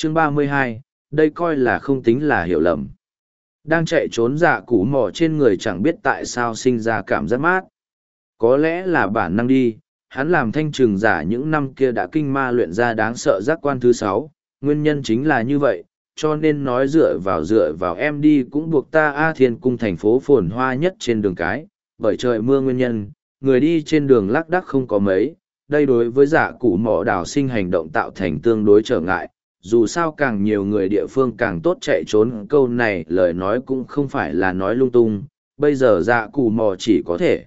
Chương 32, đây coi là không tính là hiểu lầm. Đang chạy trốn dạ củ mỏ trên người chẳng biết tại sao sinh ra cảm giác mát. Có lẽ là bản năng đi, hắn làm thanh trừng giả những năm kia đã kinh ma luyện ra đáng sợ giác quan thứ 6, nguyên nhân chính là như vậy, cho nên nói dựa vào em đi cũng buộc ta A Thiên Cung thành phố phồn hoa nhất trên đường cái, bởi trời mưa nguyên nhân, người đi trên đường lác đác không có mấy, đây đối với giả củ mỏ đào sinh hành động tạo thành tương đối trở ngại, dù sao càng nhiều người địa phương càng tốt chạy trốn, câu này lời nói cũng không phải là nói lung tung, bây giờ giả củ mỏ chỉ có thể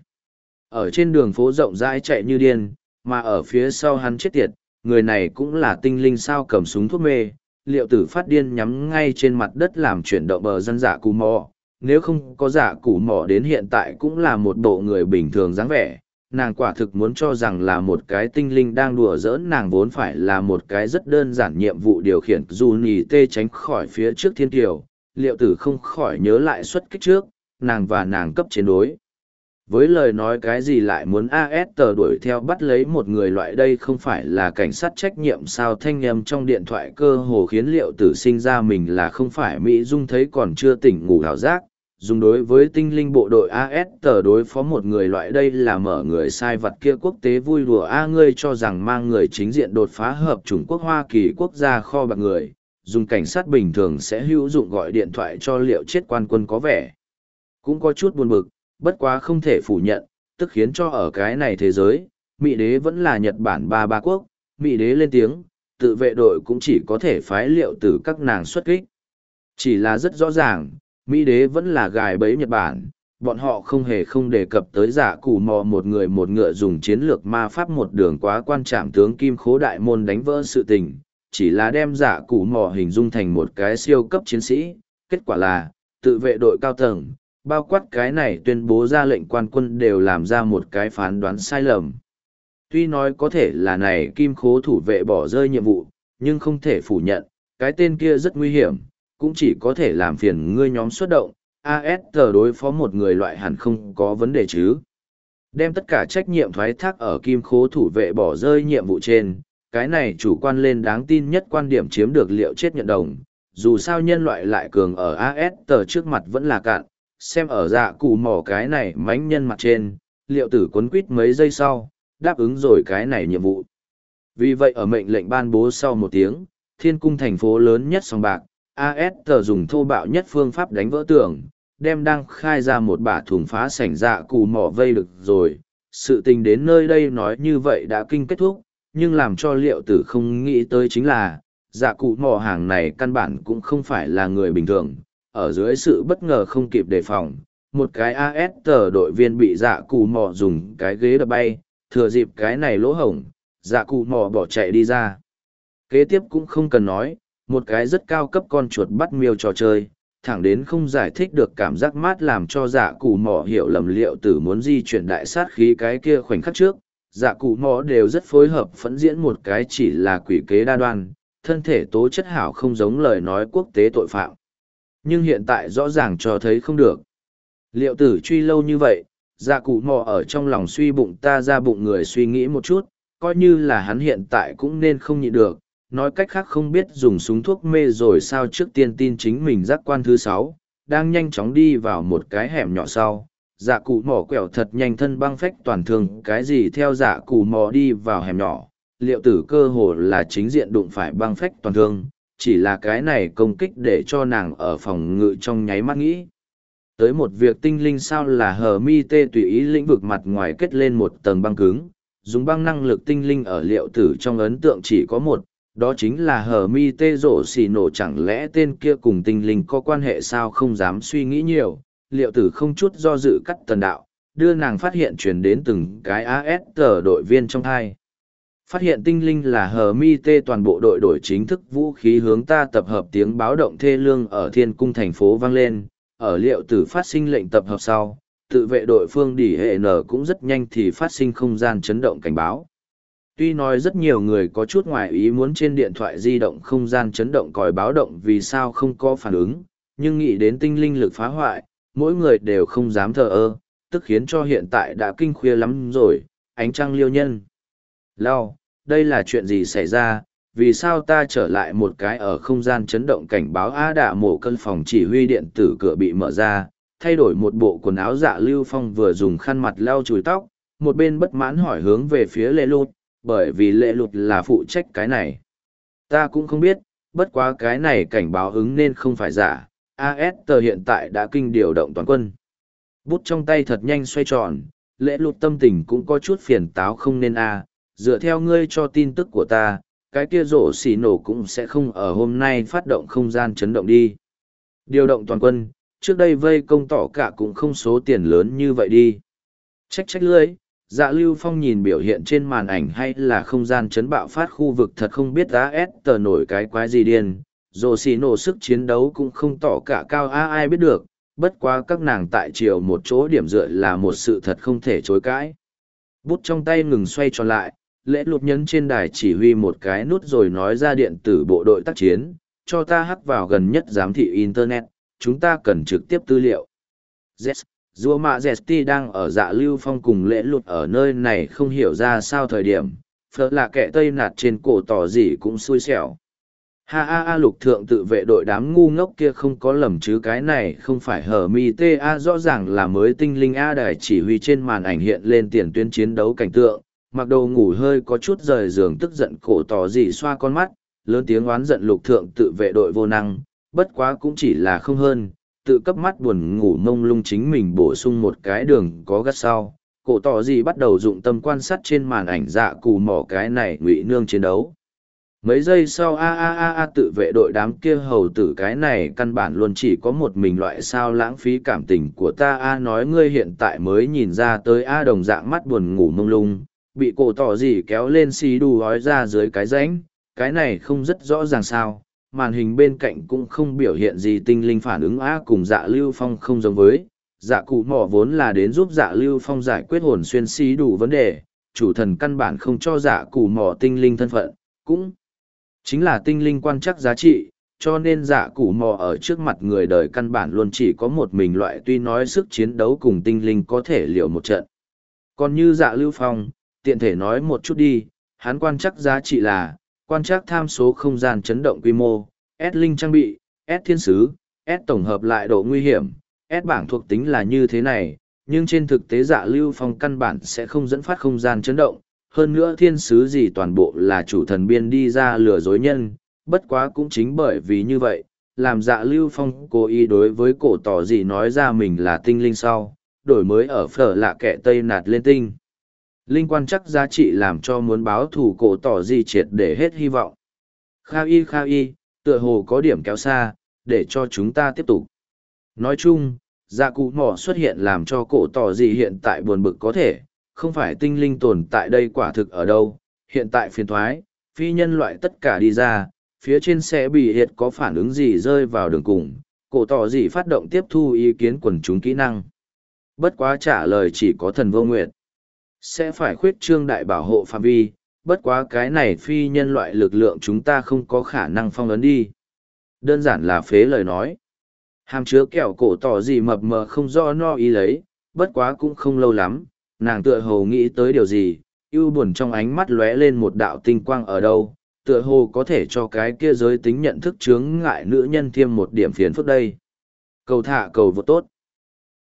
ở trên đường phố rộng rãi chạy như điên, mà ở phía sau hắn chết tiệt, người này cũng là tinh linh sao cầm súng thuốc mê, liệu tử phát điên nhắm ngay trên mặt đất làm chuyển động bờ dân giả cù mò. Nếu không có giả cù mò đến hiện tại cũng là một bộ người bình thường dáng vẻ, nàng quả thực muốn cho rằng là một cái tinh linh đang đùa giỡn nàng vốn phải là một cái rất đơn giản nhiệm vụ điều khiển dù nhì tê tránh khỏi phía trước thiên kiều, liệu tử không khỏi nhớ lại xuất kích trước, nàng và nàng cấp chiến đối. Với lời nói cái gì lại muốn AS tờ đuổi theo bắt lấy một người loại đây không phải là cảnh sát trách nhiệm sao thanh âm trong điện thoại cơ hồ khiến liệu tử sinh ra mình là không phải Mỹ Dung thấy còn chưa tỉnh ngủ hào giác, dùng đối với tinh linh bộ đội AS tờ đối phó một người loại đây là mở người sai vật kia quốc tế vui đùa ngươi cho rằng mang người chính diện đột phá hợp chủng quốc Hoa Kỳ quốc gia kho bạc người, dùng cảnh sát bình thường sẽ hữu dụng gọi điện thoại cho liệu chết quan quân có vẻ. Cũng có chút buồn bực. Bất quá không thể phủ nhận, tức khiến cho ở cái này thế giới, Mỹ đế vẫn là Nhật Bản ba quốc, Mỹ đế lên tiếng, tự vệ đội cũng chỉ có thể phái liệu từ các nàng xuất kích. Chỉ là rất rõ ràng, Mỹ đế vẫn là gài bẫy Nhật Bản, bọn họ không đề cập tới giả củ mò một người một ngựa dùng chiến lược ma pháp một đường quá quan trạm tướng Kim Khố Đại Môn đánh vỡ sự tình, chỉ là đem giả củ mò hình dung thành một cái siêu cấp chiến sĩ, kết quả là, tự vệ đội cao tầng bao quát cái này tuyên bố ra lệnh quan quân đều làm ra một cái phán đoán sai lầm. Tuy nói có thể là này Kim Khố thủ vệ bỏ rơi nhiệm vụ, nhưng không thể phủ nhận, cái tên kia rất nguy hiểm, cũng chỉ có thể làm phiền ngươi nhóm xuất động, AS tờ đối phó một người loại hẳn không có vấn đề chứ. Đem tất cả trách nhiệm thoái thác ở Kim Khố thủ vệ bỏ rơi nhiệm vụ trên, cái này chủ quan lên đáng tin nhất quan điểm chiếm được liệu chết nhận đồng, dù sao nhân loại lại cường ở AS tờ trước mặt vẫn là cạn. Xem ở dạ cụ mỏ cái này mánh nhân mặt trên, liệu tử quấn quýt mấy giây sau, đáp ứng rồi cái này nhiệm vụ. Vì vậy ở mệnh lệnh ban bố sau một tiếng, Thiên Cung thành phố lớn nhất sòng bạc, AS tờ dùng thô bạo nhất phương pháp đánh vỡ tường, đem đang khai ra một bả thùng phá sảnh dạ cụ mỏ vây được rồi. Sự tình đến nơi đây nói như vậy đã kinh kết thúc, nhưng làm cho liệu tử không nghĩ tới chính là, dạ cụ mỏ hàng này căn bản cũng không phải là người bình thường. Ở dưới sự bất ngờ không kịp đề phòng, một cái AS tờ đội viên bị dạ cụ mò dùng cái ghế đập bay, thừa dịp cái này lỗ hổng, dạ cụ mò bỏ chạy đi ra. Kế tiếp cũng không cần nói, một cái rất cao cấp con chuột bắt miêu trò chơi, thẳng đến không giải thích được cảm giác mát làm cho dạ cụ mò hiểu lầm liệu tử muốn di chuyển đại sát khí cái kia khoảnh khắc trước. Dạ cụ mò đều rất phối hợp phẫn diễn một cái chỉ là quỷ kế đa đoan, thân thể tố chất hảo không giống lời nói quốc tế tội phạm. Nhưng hiện tại rõ ràng cho thấy không được. Liệu tử truy lâu như vậy, dạ cụ mò ở trong lòng suy bụng ta ra bụng người suy nghĩ một chút, coi như là hắn hiện tại cũng nên không nhịn được, nói cách khác không biết dùng súng thuốc mê rồi sao trước tiên tin chính mình giác quan thứ 6, đang nhanh chóng đi vào một cái hẻm nhỏ sau. Dạ cụ mò quẹo thật nhanh thân băng phách toàn thường cái gì theo dạ cụ mò đi vào hẻm nhỏ, liệu tử cơ hồ là chính diện đụng phải băng phách toàn thương. Chỉ là cái này công kích để cho nàng ở phòng ngự trong nháy mắt nghĩ. Tới một việc tinh linh sao là hờ mi tê tùy ý lĩnh vực mặt ngoài kết lên một tầng băng cứng, dùng băng năng lực tinh linh ở liệu tử trong ấn tượng chỉ có một, đó chính là hờ mi tê rổ xì nổ chẳng lẽ tên kia cùng tinh linh có quan hệ sao không dám suy nghĩ nhiều, liệu tử không chút do dự cắt tần đạo, đưa nàng phát hiện truyền đến từng cái AS tờ đội viên trong hai. Phát hiện tinh linh là hờ mi tê toàn bộ đội đổi chính thức vũ khí hướng ta tập hợp tiếng báo động thê lương ở Thiên Cung thành phố vang lên, ở liệu tử phát sinh lệnh tập hợp sau, tự vệ đội phương đỉ hệ nở cũng rất nhanh thì phát sinh không gian chấn động cảnh báo. Tuy nói rất nhiều người có chút ngoài ý muốn trên điện thoại di động không gian chấn động còi báo động vì sao không có phản ứng, nhưng nghĩ đến tinh linh lực phá hoại, mỗi người đều không dám thờ ơ, tức khiến cho hiện tại đã kinh khuya lắm rồi, ánh trăng liêu nhân. Lao, đây là chuyện gì xảy ra, vì sao ta trở lại một cái ở không gian chấn động cảnh báo á đạ mổ cân phòng chỉ huy điện tử cửa bị mở ra, thay đổi một bộ quần áo Dạ Lưu Phong vừa dùng khăn mặt lau chùi tóc, một bên bất mãn hỏi hướng về phía Lệ Lụt, bởi vì Lệ Lụt là phụ trách cái này. Ta cũng không biết, bất quá cái này cảnh báo ứng nên không phải giả, AS tờ hiện tại đã kinh điều động toàn quân. Bút trong tay thật nhanh xoay tròn, Lệ Lụt tâm tình cũng có chút phiền táo không nên dựa theo ngươi cho tin tức của ta, cái kia rổ xì nổ cũng sẽ không ở hôm nay phát động không gian chấn động đi. Điều động toàn quân, trước đây vây công tỏ cả cũng không số tiền lớn như vậy đi. Trách lưỡi, Dạ Lưu Phong nhìn biểu hiện trên màn ảnh hay là không gian chấn bạo phát khu vực thật không biết AS tờ nổi cái quái gì điên, rổ xì nổ sức chiến đấu cũng không tỏ cả cao ai biết được, bất quá các nàng tại chiều một chỗ điểm dựa là một sự thật không thể chối cãi. Bút trong tay ngừng xoay tròn lại, Lễ Lụt nhấn trên đài chỉ huy một cái nút rồi nói ra điện tử bộ đội tác chiến, cho ta hack vào gần nhất giám thị Internet, chúng ta cần trực tiếp tư liệu. Dùa mạ Zesti đang ở Dạ Lưu Phong cùng Lễ Lụt ở nơi này không hiểu ra sao thời điểm, phở là kẻ tây nạt trên cổ tỏ gì cũng xui xẻo. Lục thượng tự vệ đội đám ngu ngốc kia không có lầm chứ, cái này không phải hở mi ta rõ ràng là mới tinh linh đài chỉ huy trên màn ảnh hiện lên tiền tuyến chiến đấu cảnh tượng, mặc đồ ngủ hơi có chút rời giường tức giận cổ tỏ gì xoa con mắt, lớn tiếng oán giận lục thượng tự vệ đội vô năng, bất quá cũng chỉ là không hơn, tự cấp mắt buồn ngủ mông lung chính mình bổ sung một cái đường có gắt sau. Cổ tỏ gì bắt đầu dụng tâm quan sát trên màn ảnh dạ cù mỏ cái này ngụy nương chiến đấu. Mấy giây sau tự vệ đội đám kia hầu tử cái này căn bản luôn chỉ có một mình loại sao lãng phí cảm tình của ta nói ngươi hiện tại mới nhìn ra tới đồng dạng mắt buồn ngủ mông lung, bị cổ tỏ gì kéo lên xì đù hói ra dưới cái rãnh, cái này không rất rõ ràng sao, màn hình bên cạnh cũng không biểu hiện gì tinh linh phản ứng cùng Dạ Lưu Phong không giống với, dạ cụ mỏ vốn là đến giúp Dạ Lưu Phong giải quyết hồn xuyên xì đủ vấn đề, chủ thần căn bản không cho dạ cụ mỏ tinh linh thân phận, cũng chính là tinh linh quan chắc giá trị, cho nên dạ cụ mò ở trước mặt người đời căn bản luôn chỉ có một mình loại, tuy nói sức chiến đấu cùng tinh linh có thể liều một trận. Còn như Dạ Lưu Phong, tiện thể nói một chút đi, hắn quan chắc giá trị là, quan chắc tham số không gian chấn động quy mô, S linh trang bị, S thiên sứ, S tổng hợp lại độ nguy hiểm, S bảng thuộc tính là như thế này, nhưng trên thực tế Dạ Lưu Phong căn bản sẽ không dẫn phát không gian chấn động. Hơn nữa thiên sứ gì toàn bộ là chủ thần biên đi ra lừa dối nhân, bất quá cũng chính bởi vì như vậy, làm Dạ Lưu Phong cố ý đối với cổ tỏ gì nói ra mình là tinh linh sau, đổi mới ở phở lạ kẻ tây nạt lên tinh. Linh quan chắc giá trị làm cho muốn báo thù cổ tỏ gì triệt để hết hy vọng. Kha y, tựa hồ có điểm kéo xa, để cho chúng ta tiếp tục. Nói chung, dạ cụ mỏ xuất hiện làm cho cổ tỏ gì hiện tại buồn bực có thể, không phải tinh linh tồn tại đây quả thực ở đâu, hiện tại phiền thoái, phi nhân loại tất cả đi ra, phía trên sẽ bị hiện có phản ứng gì rơi vào đường cùng, cổ tỏ gì phát động tiếp thu ý kiến quần chúng kỹ năng. Bất quá trả lời chỉ có thần vô nguyệt. Sẽ phải khuyết trương đại bảo hộ phạm vi, bất quá cái này phi nhân loại lực lượng chúng ta không có khả năng phong ấn đi. Đơn giản là phế lời nói. Hàm chứa kẹo cổ tỏ gì mập mờ không rõ no ý lấy, bất quá cũng không lâu lắm, nàng tựa hồ nghĩ tới điều gì, ưu buồn trong ánh mắt lóe lên một đạo tinh quang ở đâu, tựa hồ có thể cho cái kia giới tính nhận thức chướng ngại nữ nhân thêm một điểm phiền phức đây. Cầu thả cầu vô tốt.